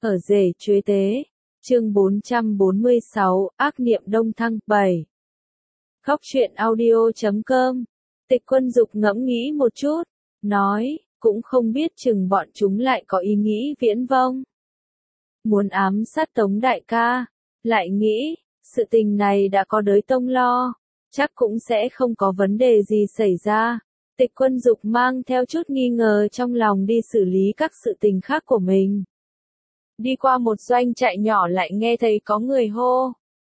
Ở rể chuế tế. Chương 446, ác niệm đông thăng 7. Khóc chuyện audio.com. Tịch Quân Dục ngẫm nghĩ một chút, nói, cũng không biết chừng bọn chúng lại có ý nghĩ viễn vông. Muốn ám sát Tống đại ca, lại nghĩ, sự tình này đã có đới tông lo, chắc cũng sẽ không có vấn đề gì xảy ra. Tịch Quân Dục mang theo chút nghi ngờ trong lòng đi xử lý các sự tình khác của mình. Đi qua một doanh trại nhỏ lại nghe thấy có người hô.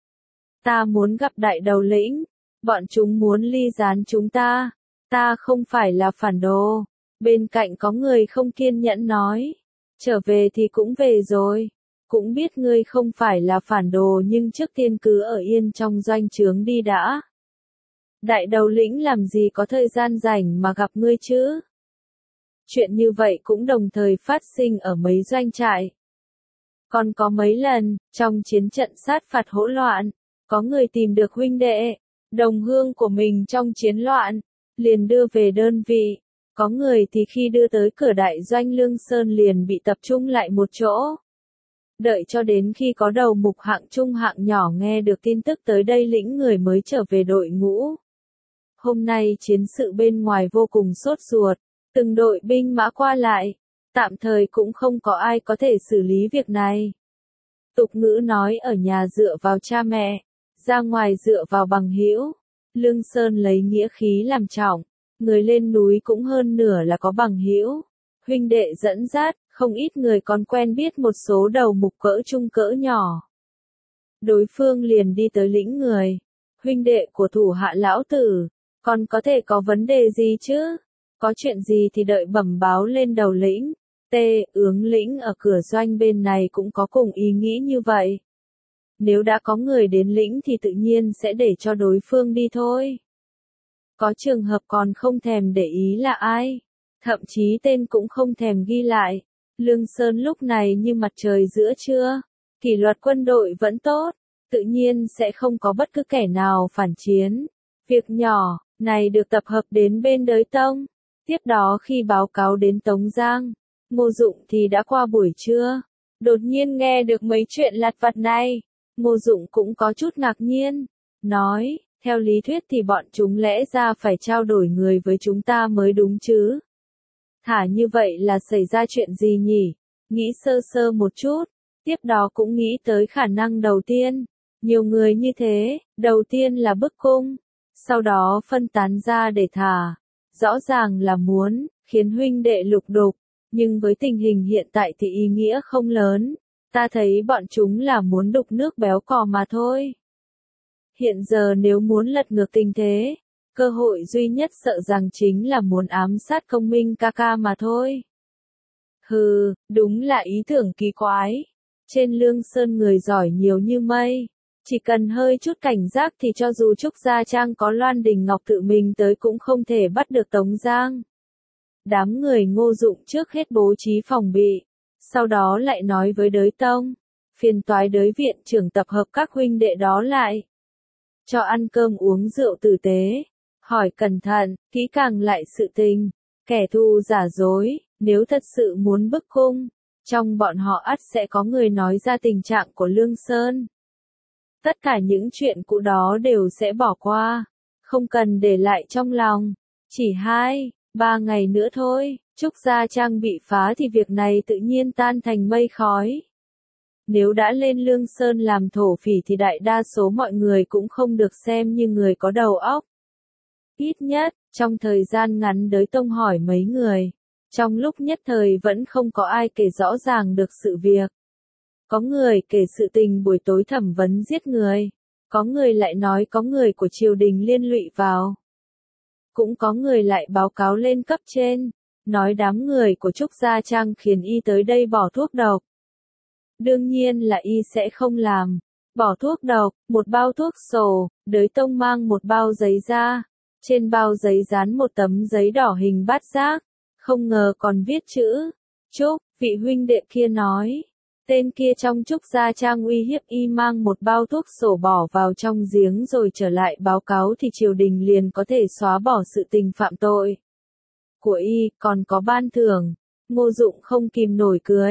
Ta muốn gặp đại đầu lĩnh, bọn chúng muốn ly gián chúng ta, ta không phải là phản đồ. Bên cạnh có người không kiên nhẫn nói, trở về thì cũng về rồi, cũng biết ngươi không phải là phản đồ nhưng trước tiên cứ ở yên trong doanh trướng đi đã. Đại đầu lĩnh làm gì có thời gian rảnh mà gặp ngươi chứ? Chuyện như vậy cũng đồng thời phát sinh ở mấy doanh trại. Còn có mấy lần, trong chiến trận sát phạt hỗn loạn, có người tìm được huynh đệ, đồng hương của mình trong chiến loạn, liền đưa về đơn vị. Có người thì khi đưa tới cửa đại doanh Lương Sơn liền bị tập trung lại một chỗ. Đợi cho đến khi có đầu mục hạng trung hạng nhỏ nghe được tin tức tới đây lĩnh người mới trở về đội ngũ. Hôm nay chiến sự bên ngoài vô cùng sốt ruột, từng đội binh mã qua lại, tạm thời cũng không có ai có thể xử lý việc này. Tục ngữ nói ở nhà dựa vào cha mẹ, ra ngoài dựa vào bằng hữu. Lương Sơn lấy nghĩa khí làm trọng, người lên núi cũng hơn nửa là có bằng hữu. Huynh đệ dẫn dắt, không ít người còn quen biết một số đầu mục cỡ trung cỡ nhỏ. Đối phương liền đi tới lĩnh người. Huynh đệ của thủ hạ lão tử, còn có thể có vấn đề gì chứ? Có chuyện gì thì đợi bẩm báo lên đầu lĩnh. Ướng lĩnh ở cửa doanh bên này cũng có cùng ý nghĩ như vậy. Nếu đã có người đến lĩnh thì tự nhiên sẽ để cho đối phương đi thôi. Có trường hợp còn không thèm để ý là ai, thậm chí tên cũng không thèm ghi lại. Lương Sơn lúc này như mặt trời giữa trưa, kỷ luật quân đội vẫn tốt, tự nhiên sẽ không có bất cứ kẻ nào phản chiến. Việc nhỏ này được tập hợp đến bên đới tông. Tiếp đó khi báo cáo đến Tống Giang, Ngô Dụng thì đã qua buổi trưa. Đột nhiên nghe được mấy chuyện lặt vặt này, Ngô Dụng cũng có chút ngạc nhiên, nói, theo lý thuyết thì bọn chúng lẽ ra phải trao đổi người với chúng ta mới đúng chứ. Thả như vậy là xảy ra chuyện gì nhỉ? Nghĩ sơ sơ một chút, tiếp đó cũng nghĩ tới khả năng đầu tiên. Nhiều người như thế, đầu tiên là bức cung, sau đó phân tán ra để thả. Rõ ràng là muốn khiến huynh đệ lục đục, nhưng với tình hình hiện tại thì ý nghĩa không lớn. Ta thấy bọn chúng là muốn đục nước béo cò mà thôi. Hiện giờ nếu muốn lật ngược tình thế, cơ hội duy nhất sợ rằng chính là muốn ám sát Công Minh ca ca mà thôi. Hừ, đúng là ý tưởng kỳ quái. Trên Lương Sơn người giỏi nhiều như mây. Chỉ cần hơi chút cảnh giác thì cho dù Trúc Gia Trang có Loan Đình Ngọc tự mình tới cũng không thể bắt được Tống Giang. Đám người Ngô Dụng trước hết bố trí phòng bị, sau đó lại nói với đới tông, phiền toái đới viện trưởng tập hợp các huynh đệ đó lại. Cho ăn cơm uống rượu tử tế, hỏi cẩn thận, kỹ càng lại sự tình, kẻ thù giả dối, nếu thật sự muốn bức cung, trong bọn họ ắt sẽ có người nói ra tình trạng của Lương Sơn. Tất cả những chuyện cũ đó đều sẽ bỏ qua, không cần để lại trong lòng. Chỉ 2-3 ngày nữa thôi, Trúc Gia Trang bị phá thì việc này tự nhiên tan thành mây khói. Nếu đã lên Lương Sơn làm thổ phỉ thì đại đa số mọi người cũng không được xem như người có đầu óc. Ít nhất, trong thời gian ngắn đới tông hỏi mấy người, trong lúc nhất thời vẫn không có ai kể rõ ràng được sự việc. Có người kể sự tình buổi tối thẩm vấn giết người, có người lại nói có người của triều đình liên lụy vào. Cũng có người lại báo cáo lên cấp trên, nói đám người của Trúc Gia Trang khiến y tới đây bỏ thuốc độc. Đương nhiên là y sẽ không làm. Bỏ thuốc độc, một bao thuốc sổ, đới tông mang một bao giấy ra. Trên bao giấy dán một tấm giấy đỏ hình bát giác, không ngờ còn viết chữ Trúc, vị huynh đệ kia nói. Tên kia trong Trúc Gia Trang uy hiếp y mang một bao thuốc sổ bỏ vào trong giếng rồi trở lại báo cáo thì triều đình liền có thể xóa bỏ sự tình phạm tội của y, còn có ban thưởng. Ngô Dụng không kìm nổi cười.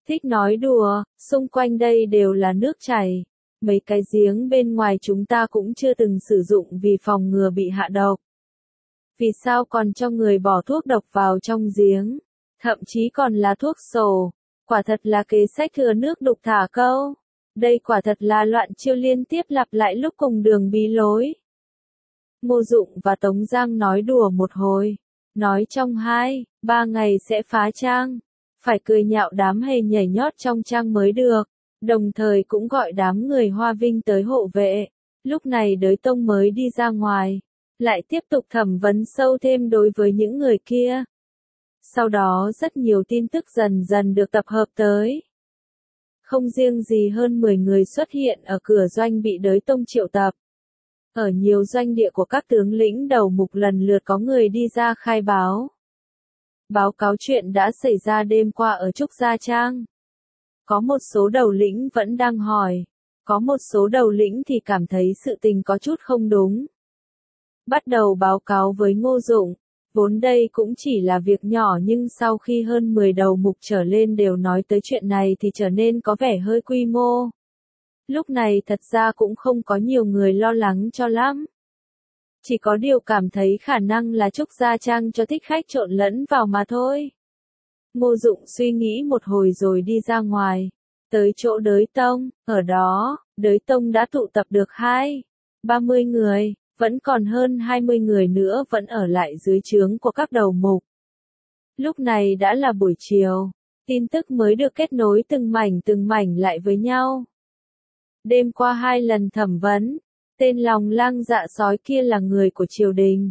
Thích nói đùa, xung quanh đây đều là nước chảy. Mấy cái giếng bên ngoài chúng ta cũng chưa từng sử dụng vì phòng ngừa bị hạ độc. Vì sao còn cho người bỏ thuốc độc vào trong giếng? Thậm chí còn là thuốc sổ. Quả thật là kế sách thừa nước đục thả câu. Đây quả thật là loạn chiêu liên tiếp lặp lại lúc cùng đường bí lối. Ngô Dụng và Tống Giang nói đùa một hồi. Nói trong 2-3 ngày sẽ phá trang. Phải cười nhạo đám hề nhảy nhót trong trang mới được. Đồng thời cũng gọi đám người Hoa Vinh tới hộ vệ. Lúc này Đới Tông mới đi ra ngoài. Lại tiếp tục thẩm vấn sâu thêm đối với những người kia. Sau đó rất nhiều tin tức dần dần được tập hợp tới. Không riêng gì hơn 10 người xuất hiện ở cửa doanh bị Đới Tông triệu tập. Ở nhiều doanh địa của các tướng lĩnh đầu mục lần lượt có người đi ra khai báo. Báo cáo chuyện đã xảy ra đêm qua ở Trúc Gia Trang. Có một số đầu lĩnh vẫn đang hỏi. Có một số đầu lĩnh thì cảm thấy sự tình có chút không đúng. Bắt đầu báo cáo với Ngô Dụng. Vốn đây cũng chỉ là việc nhỏ nhưng sau khi hơn 10 đầu mục trở lên đều nói tới chuyện này thì trở nên có vẻ hơi quy mô. Lúc này thật ra cũng không có nhiều người lo lắng cho lắm. Chỉ có điều cảm thấy khả năng là Trúc Gia Trang cho thích khách trộn lẫn vào mà thôi. Ngô Dụng suy nghĩ một hồi rồi đi ra ngoài. Tới chỗ Đới Tông, ở đó, Đới Tông đã tụ tập được 20-30 người. Vẫn còn hơn 20 người nữa vẫn ở lại dưới trướng của các đầu mục. Lúc này đã là buổi chiều, tin tức mới được kết nối từng mảnh lại với nhau. Đêm qua 2 lần thẩm vấn, tên lòng lang dạ sói kia là người của triều đình.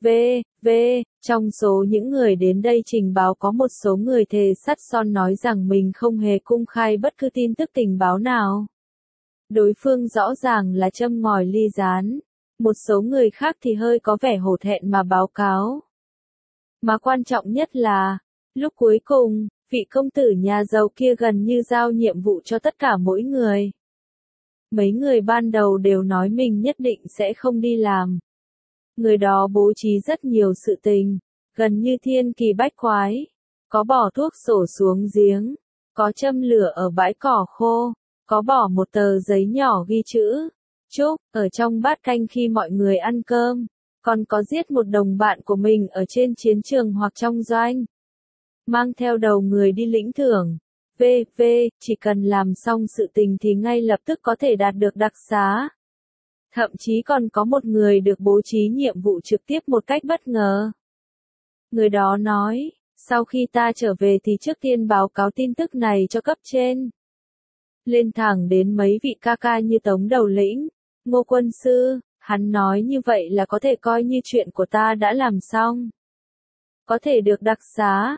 Trong số những người đến đây trình báo có một số người thề sắt son nói rằng mình không hề công khai bất cứ tin tức tình báo nào. Đối phương rõ ràng là châm ngòi ly gián. Một số người khác thì hơi có vẻ hổ thẹn mà báo cáo. Mà quan trọng nhất là, lúc cuối cùng, vị công tử nhà giàu kia gần như giao nhiệm vụ cho tất cả mỗi người. Mấy người ban đầu đều nói mình nhất định sẽ không đi làm. Người đó bố trí rất nhiều sự tình, gần như thiên kỳ bách quái. Có bỏ thuốc sổ xuống giếng, có châm lửa ở bãi cỏ khô, có bỏ một tờ giấy nhỏ ghi chữ Trúc ở trong bát canh khi mọi người ăn cơm, còn có giết một đồng bạn của mình ở trên chiến trường hoặc trong doanh. Mang theo đầu người đi lĩnh thưởng. Chỉ cần làm xong sự tình thì ngay lập tức có thể đạt được đặc xá. Thậm chí còn có một người được bố trí nhiệm vụ trực tiếp một cách bất ngờ. Người đó nói, sau khi ta trở về thì trước tiên báo cáo tin tức này cho cấp trên. Lên thẳng đến mấy vị ca ca như Tống đầu lĩnh, Ngô quân sư, hắn nói như vậy là có thể coi như chuyện của ta đã làm xong. Có thể được đặc xá,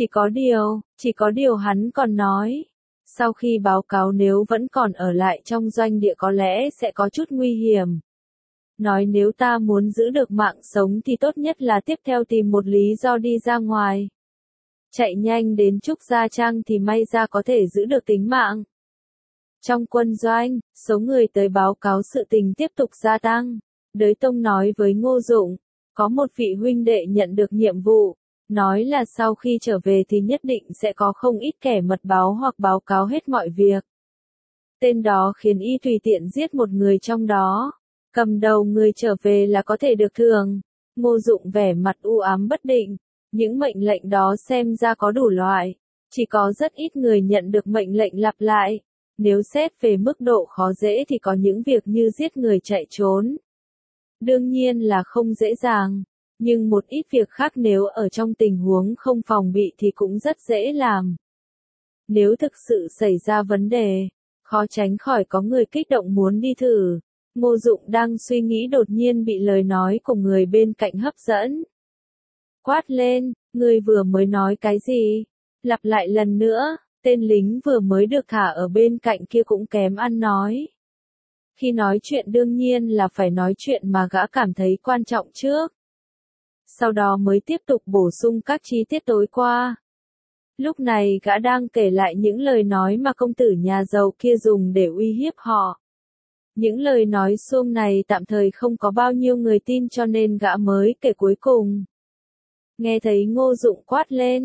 chỉ có điều hắn còn nói. Sau khi báo cáo nếu vẫn còn ở lại trong doanh địa có lẽ sẽ có chút nguy hiểm. Nói nếu ta muốn giữ được mạng sống thì tốt nhất là tiếp theo tìm một lý do đi ra ngoài. Chạy nhanh đến Trúc Gia Trang thì may ra có thể giữ được tính mạng. Trong quân doanh, số người tới báo cáo sự tình tiếp tục gia tăng. Đới Tông nói với Ngô Dụng, có một vị huynh đệ nhận được nhiệm vụ, nói là sau khi trở về thì nhất định sẽ có không ít kẻ mật báo hoặc báo cáo hết mọi việc. Tên đó khiến y tùy tiện giết một người trong đó, cầm đầu người trở về là có thể được thưởng. Ngô Dụng vẻ mặt u ám bất định, những mệnh lệnh đó xem ra có đủ loại, chỉ có rất ít người nhận được mệnh lệnh lặp lại. Nếu xét về mức độ khó dễ thì có những việc như giết người chạy trốn. Đương nhiên là không dễ dàng, nhưng một ít việc khác nếu ở trong tình huống không phòng bị thì cũng rất dễ làm. Nếu thực sự xảy ra vấn đề, khó tránh khỏi có người kích động muốn đi thử. Ngô Dụng đang suy nghĩ đột nhiên bị lời nói của người bên cạnh hấp dẫn. Quát lên, ngươi vừa mới nói cái gì? Lặp lại lần nữa. Tên lính vừa mới được thả ở bên cạnh kia cũng kém ăn nói. Khi nói chuyện đương nhiên là phải nói chuyện mà gã cảm thấy quan trọng trước. Sau đó mới tiếp tục bổ sung các chi tiết tối qua. Lúc này gã đang kể lại những lời nói mà công tử nhà giàu kia dùng để uy hiếp họ. Những lời nói xuông này tạm thời không có bao nhiêu người tin cho nên gã mới kể cuối cùng. Nghe thấy Ngô Dụng quát lên,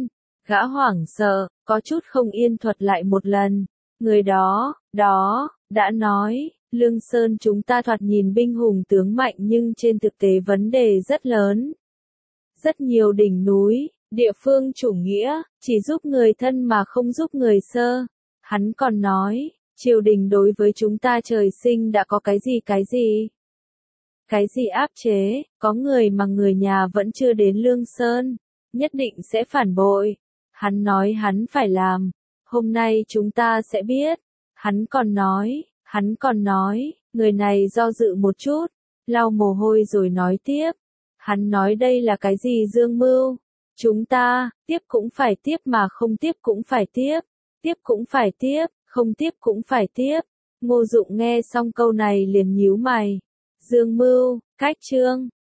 Gã hoảng sợ, có chút không yên thuật lại một lần. Người đó, đã nói, Lương Sơn chúng ta thoạt nhìn binh hùng tướng mạnh nhưng trên thực tế vấn đề rất lớn. Rất nhiều đỉnh núi, địa phương chủ nghĩa, chỉ giúp người thân mà không giúp người sơ. Hắn còn nói, triều đình đối với chúng ta trời sinh đã có cái gì? Cái gì áp chế, có người mà người nhà vẫn chưa đến Lương Sơn, nhất định sẽ phản bội. Hắn nói hắn phải làm, hôm nay chúng ta sẽ biết. Hắn còn nói, người này do dự một chút, lau mồ hôi rồi nói tiếp. Hắn nói đây là cái gì dương mưu? Chúng ta, tiếp cũng phải tiếp mà không tiếp cũng phải tiếp. Tiếp cũng phải tiếp, không tiếp cũng phải tiếp. Ngô Dụng nghe xong câu này liền nhíu mày. Dương mưu, cách trương,